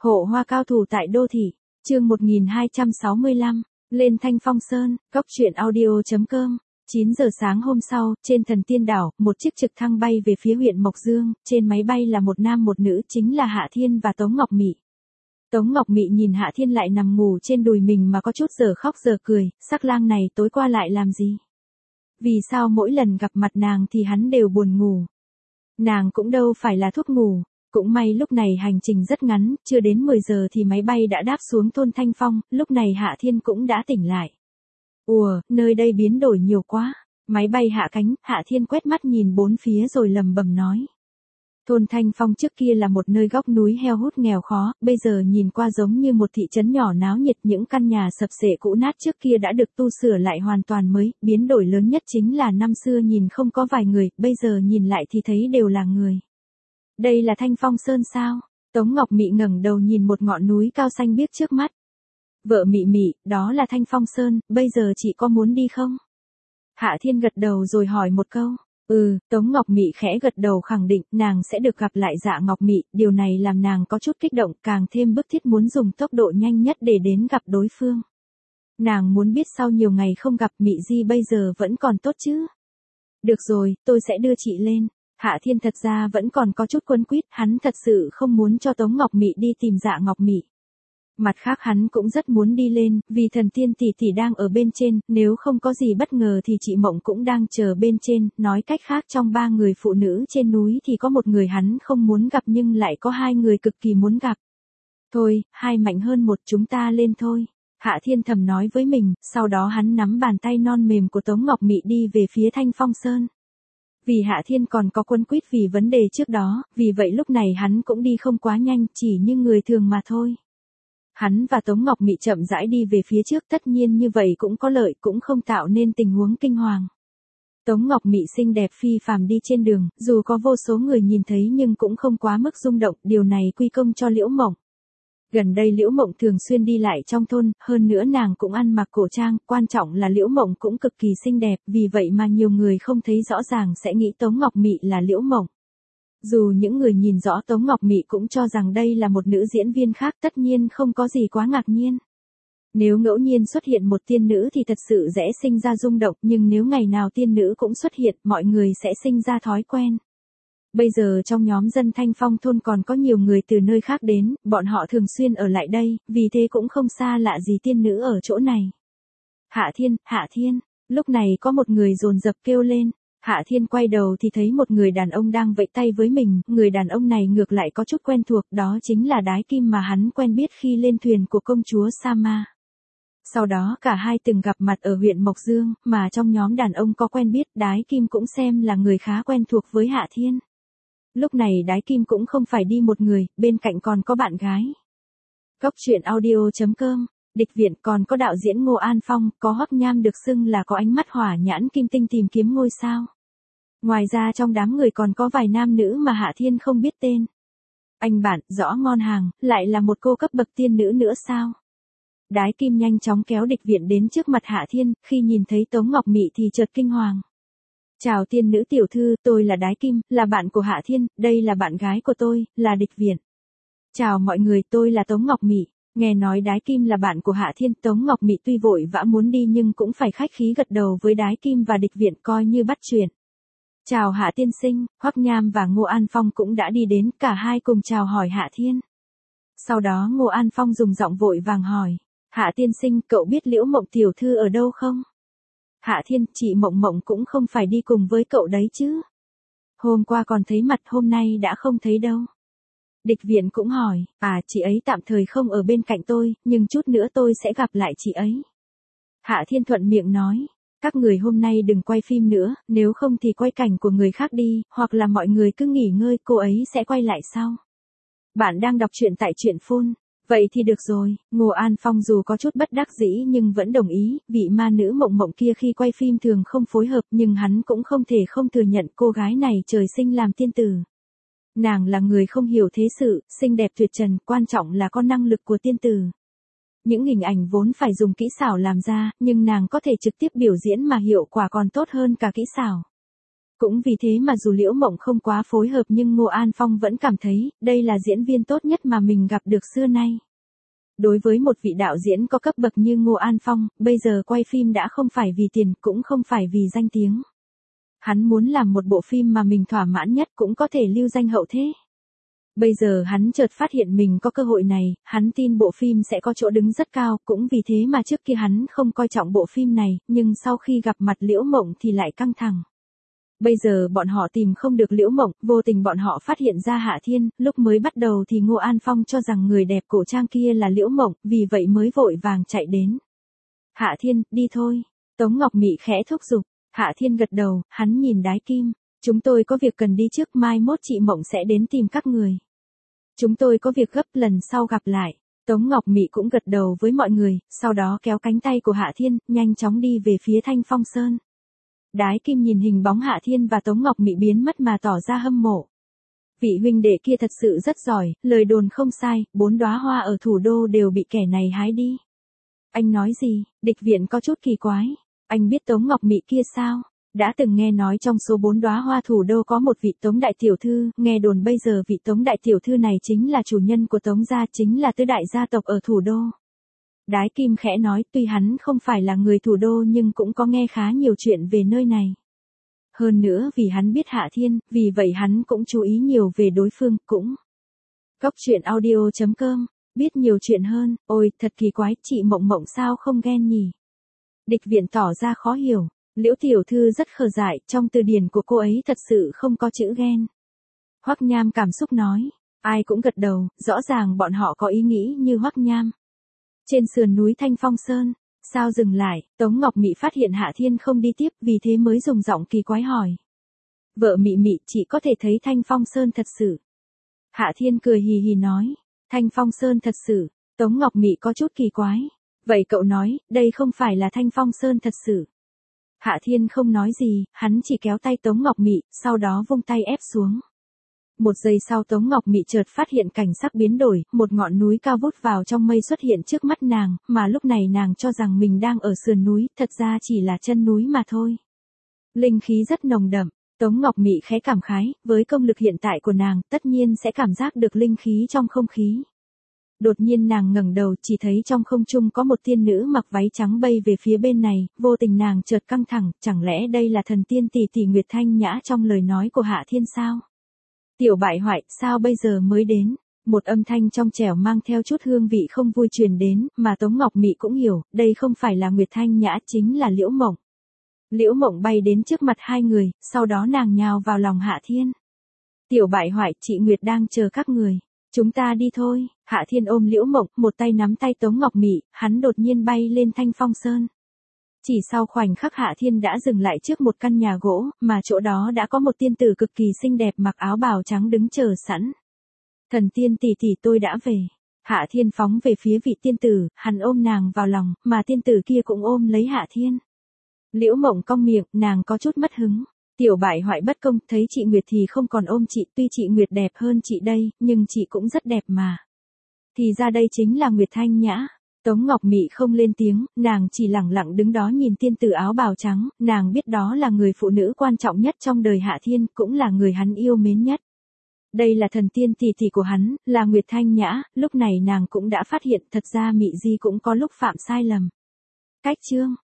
Hộ hoa cao thủ tại đô thị, chương 1265, lên Thanh Phong Sơn, góc truyện audio.com. 9 giờ sáng hôm sau, trên Thần Tiên Đảo, một chiếc trực thăng bay về phía huyện Mộc Dương, trên máy bay là một nam một nữ chính là Hạ Thiên và Tống Ngọc Mị. Tống Ngọc Mị nhìn Hạ Thiên lại nằm ngủ trên đùi mình mà có chút giờ khóc giờ cười, sắc lang này tối qua lại làm gì? Vì sao mỗi lần gặp mặt nàng thì hắn đều buồn ngủ? Nàng cũng đâu phải là thuốc ngủ. Cũng may lúc này hành trình rất ngắn, chưa đến 10 giờ thì máy bay đã đáp xuống thôn Thanh Phong, lúc này Hạ Thiên cũng đã tỉnh lại. Ùa, nơi đây biến đổi nhiều quá. Máy bay hạ cánh, Hạ Thiên quét mắt nhìn bốn phía rồi lầm bầm nói. Thôn Thanh Phong trước kia là một nơi góc núi heo hút nghèo khó, bây giờ nhìn qua giống như một thị trấn nhỏ náo nhiệt, những căn nhà sập xệ cũ nát trước kia đã được tu sửa lại hoàn toàn mới, biến đổi lớn nhất chính là năm xưa nhìn không có vài người, bây giờ nhìn lại thì thấy đều là người. Đây là Thanh Phong Sơn sao? Tống Ngọc Mị ngẩng đầu nhìn một ngọn núi cao xanh biếc trước mắt. Vợ Mị Mị, đó là Thanh Phong Sơn, bây giờ chị có muốn đi không? Hạ Thiên gật đầu rồi hỏi một câu. Tống Ngọc Mị khẽ gật đầu khẳng định nàng sẽ được gặp lại Dạ Ngọc Mị, điều này làm nàng có chút kích động, càng thêm bức thiết muốn dùng tốc độ nhanh nhất để đến gặp đối phương. Nàng muốn biết sau nhiều ngày không gặp Mị Di bây giờ vẫn còn tốt chứ? Được rồi, tôi sẽ đưa chị lên. Hạ Thiên thật ra vẫn còn có chút quấn quýt, hắn thật sự không muốn cho Tống Ngọc Mị đi tìm Dạ Ngọc Mị. Mặt khác hắn cũng rất muốn đi lên, vì thần tiên tỷ tỷ đang ở bên trên, nếu không có gì bất ngờ thì chị Mộng cũng đang chờ bên trên, nói cách khác trong 3 người phụ nữ trên núi thì có một người hắn không muốn gặp nhưng lại có 2 người cực kỳ muốn gặp. Thôi, 2 mạnh hơn 1, chúng ta lên thôi. Hạ Thiên thầm nói với mình, sau đó hắn nắm bàn tay non mềm của Tống Ngọc Mị đi về phía Thanh Phong Sơn. Vì Hạ Thiên còn có quấn quýt vì vấn đề trước đó, vì vậy lúc này hắn cũng đi không quá nhanh, chỉ như người thường mà thôi. Hắn và Tống Ngọc Mị chậm rãi đi về phía trước, tất nhiên như vậy cũng có lợi, cũng không tạo nên tình huống kinh hoàng. Tống Ngọc Mị xinh đẹp phi phàm đi trên đường, dù có vô số người nhìn thấy nhưng cũng không quá mức rung động, điều này quy công cho Liễu Mộng. Gần đây Liễu Mộng thường xuyên đi lại trong thôn, hơn nữa nàng cũng ăn mặc cổ trang, quan trọng là Liễu Mộng cũng cực kỳ xinh đẹp, vì vậy mà nhiều người không thấy rõ ràng sẽ nghĩ Tống Ngọc Mị là Liễu Mộng. Dù những người nhìn rõ Tống Ngọc Mị cũng cho rằng đây là một nữ diễn viên khác, tất nhiên không có gì quá ngạc nhiên. Nếu ngẫu nhiên xuất hiện một tiên nữ thì thật sự dễ sinh ra rung động, nhưng nếu ngày nào tiên nữ cũng xuất hiện, mọi người sẽ sinh ra thói quen. Bây giờ trong nhóm dân Thanh Phong thôn còn có nhiều người từ nơi khác đến, bọn họ thường xuyên ở lại đây, vì thế cũng không xa lạ gì tiên nữ ở chỗ này. Hạ Thiên, lúc này có một người dồn dập kêu lên. Hạ Thiên quay đầu thì thấy một người đàn ông đang vẫy tay với mình, người đàn ông này ngược lại có chút quen thuộc, đó chính là Đái Kim mà hắn quen biết khi lên thuyền của công chúa Sa Ma. Sau đó cả hai từng gặp mặt ở huyện Mộc Dương, mà trong nhóm đàn ông có quen biết, Đái Kim cũng xem là người khá quen thuộc với Hạ Thiên. Lúc này Đái Kim cũng không phải đi một người, bên cạnh còn có bạn gái. Góc truyện audio.com, địch viện còn có đạo diễn Ngô An Phong, có Hoắc Nham được xưng là có ánh mắt hỏa nhãn kim tinh tìm kiếm ngôi sao. Ngoài ra trong đám người còn có vài nam nữ mà Hạ Thiên không biết tên. Anh bạn, rõ ngon hàng, lại là một cô cấp bậc tiên nữ nữa sao? Đái Kim nhanh chóng kéo địch viện đến trước mặt Hạ Thiên, khi nhìn thấy Tống Ngọc Mị thì chợt kinh hoàng. Chào tiên nữ tiểu thư, tôi là Đái Kim, là bạn của Hạ Thiên, đây là bạn gái của tôi, là địch viện. Chào mọi người, tôi là Tống Ngọc Mị. Nghe nói Đái Kim là bạn của Hạ Thiên, Tống Ngọc Mị tuy vội vã muốn đi nhưng cũng phải khách khí gật đầu với Đái Kim và địch viện coi như bắt chuyện. Chào Hạ tiên sinh, Hoắc Nham và Ngô An Phong cũng đã đi đến, cả hai cùng chào hỏi Hạ Thiên. Sau đó Ngô An Phong dùng giọng vội vàng hỏi, Hạ tiên sinh, cậu biết Liễu Mộng tiểu thư ở đâu không? Hạ Thiên, chị Mộng cũng không phải đi cùng với cậu đấy chứ? Hôm qua còn thấy mặt, hôm nay đã không thấy đâu. Địch viện cũng hỏi, chị ấy tạm thời không ở bên cạnh tôi, nhưng chút nữa tôi sẽ gặp lại chị ấy. Hạ Thiên thuận miệng nói, các người hôm nay đừng quay phim nữa, nếu không thì quay cảnh của người khác đi, hoặc là mọi người cứ nghỉ ngơi, cô ấy sẽ quay lại sau. Bạn đang đọc truyện tại truyện Phun. Vậy thì được rồi, Ngô An Phong dù có chút bất đắc dĩ nhưng vẫn đồng ý, vị ma nữ Mộng kia khi quay phim thường không phối hợp nhưng hắn cũng không thể không thừa nhận cô gái này trời sinh làm tiên tử. Nàng là người không hiểu thế sự, xinh đẹp tuyệt trần, quan trọng là có năng lực của tiên tử. Những hình ảnh vốn phải dùng kỹ xảo làm ra, nhưng nàng có thể trực tiếp biểu diễn mà hiệu quả còn tốt hơn cả kỹ xảo. Cũng vì thế mà dù Liễu Mộng không quá phối hợp nhưng Ngô An Phong vẫn cảm thấy, đây là diễn viên tốt nhất mà mình gặp được xưa nay. Đối với một vị đạo diễn có cấp bậc như Ngô An Phong, bây giờ quay phim đã không phải vì tiền, cũng không phải vì danh tiếng. Hắn muốn làm một bộ phim mà mình thỏa mãn nhất cũng có thể lưu danh hậu thế. Bây giờ hắn chợt phát hiện mình có cơ hội này, hắn tin bộ phim sẽ có chỗ đứng rất cao, cũng vì thế mà trước kia hắn không coi trọng bộ phim này, nhưng sau khi gặp mặt Liễu Mộng thì lại căng thẳng. Bây giờ bọn họ tìm không được Liễu Mộng, vô tình bọn họ phát hiện ra Hạ Thiên, lúc mới bắt đầu thì Ngô An Phong cho rằng người đẹp cổ trang kia là Liễu Mộng, vì vậy mới vội vàng chạy đến. Hạ Thiên, đi thôi. Tống Ngọc Mị khẽ thúc giục. Hạ Thiên gật đầu, hắn nhìn Đái Kim. Chúng tôi có việc cần đi trước, mai mốt chị Mộng sẽ đến tìm các người. Chúng tôi có việc gấp, lần sau gặp lại. Tống Ngọc Mị cũng gật đầu với mọi người, sau đó kéo cánh tay của Hạ Thiên, nhanh chóng đi về phía Thanh Phong Sơn. Đái Kim nhìn hình bóng Hạ Thiên và Tống Ngọc Mị biến mất mà tỏ ra hâm mộ. Vị huynh đệ kia thật sự rất giỏi, lời đồn không sai, 4 đóa hoa ở thủ đô đều bị kẻ này hái đi. Anh nói gì? Địch Viện có chút kỳ quái. Anh biết Tống Ngọc Mị kia sao? Đã từng nghe nói trong số 4 đóa hoa thủ đô có một vị Tống đại tiểu thư, nghe đồn bây giờ vị Tống đại tiểu thư này chính là chủ nhân của Tống gia, chính là tứ đại gia tộc ở thủ đô. Đái Kim khẽ nói, tuy hắn không phải là người thủ đô nhưng cũng có nghe khá nhiều chuyện về nơi này. Hơn nữa vì hắn biết Hạ Thiên, vì vậy hắn cũng chú ý nhiều về đối phương, cũng. Góc truyện audio.com, biết nhiều chuyện hơn, ôi, thật kỳ quái, chị Mộng Mộng sao không ghen nhỉ? Địch Viện tỏ ra khó hiểu, Liễu tiểu thư rất khờ dại, trong từ điển của cô ấy thật sự không có chữ ghen. Hoắc Nham cảm xúc nói, ai cũng gật đầu, rõ ràng bọn họ có ý nghĩ như Hoắc Nham. Trên sườn núi Thanh Phong Sơn, sao dừng lại, Tống Ngọc Mị phát hiện Hạ Thiên không đi tiếp, vì thế mới dùng giọng kỳ quái hỏi. Vợ Mị Mị, chị có thể thấy Thanh Phong Sơn thật sự. Hạ Thiên cười hì hì nói, Thanh Phong Sơn thật sự. Tống Ngọc Mị có chút kỳ quái. Vậy cậu nói, đây không phải là Thanh Phong Sơn thật sự. Hạ Thiên không nói gì, hắn chỉ kéo tay Tống Ngọc Mị, sau đó vung tay ép xuống. Một giây sau Tống Ngọc Mị chợt phát hiện cảnh sắc biến đổi, một ngọn núi cao vút vào trong mây xuất hiện trước mắt nàng, mà lúc này nàng cho rằng mình đang ở sườn núi, thật ra chỉ là chân núi mà thôi. Linh khí rất nồng đậm, Tống Ngọc Mị khẽ cảm khái, với công lực hiện tại của nàng, tất nhiên sẽ cảm giác được linh khí trong không khí. Đột nhiên nàng ngẩng đầu, chỉ thấy trong không trung có một tiên nữ mặc váy trắng bay về phía bên này, vô tình nàng chợt căng thẳng, chẳng lẽ đây là thần tiên tỷ tỷ Nguyệt Thanh Nhã trong lời nói của Hạ Thiên sao? Tiểu bại hoại, sao bây giờ mới đến? Một âm thanh trong trẻo mang theo chút hương vị không vui truyền đến, mà Tống Ngọc Mị cũng hiểu, đây không phải là Nguyệt Thanh Nhã, chính là Liễu Mộng. Liễu Mộng bay đến trước mặt hai người, sau đó nàng nhào vào lòng Hạ Thiên. Tiểu bại hoại, chị Nguyệt đang chờ các người. Chúng ta đi thôi. Hạ Thiên ôm Liễu Mộng, một tay nắm tay Tống Ngọc Mị, hắn đột nhiên bay lên Thanh Phong Sơn. Chỉ sau khoảnh khắc Hạ Thiên đã dừng lại trước một căn nhà gỗ, mà chỗ đó đã có một tiên tử cực kỳ xinh đẹp mặc áo bào trắng đứng chờ sẵn. Thần tiên tỷ tỷ, tôi đã về. Hạ Thiên phóng về phía vị tiên tử, hắn ôm nàng vào lòng, mà tiên tử kia cũng ôm lấy Hạ Thiên. Liễu Mộng cong miệng, nàng có chút mất hứng. Tiểu bại hoại bất công, thấy chị Nguyệt thì không còn ôm chị, tuy chị Nguyệt đẹp hơn chị đây, nhưng chị cũng rất đẹp mà. Thì ra đây chính là Nguyệt Thanh Nhã. Tống Ngọc Mị không lên tiếng, nàng chỉ lẳng lặng đứng đó nhìn tiên tử áo bào trắng, nàng biết đó là người phụ nữ quan trọng nhất trong đời Hạ Thiên, cũng là người hắn yêu mến nhất. Đây là thần tiên tỷ tỷ của hắn, là Nguyệt Thanh Nhã, lúc này nàng cũng đã phát hiện thật ra Mị Di cũng có lúc phạm sai lầm. Cách chương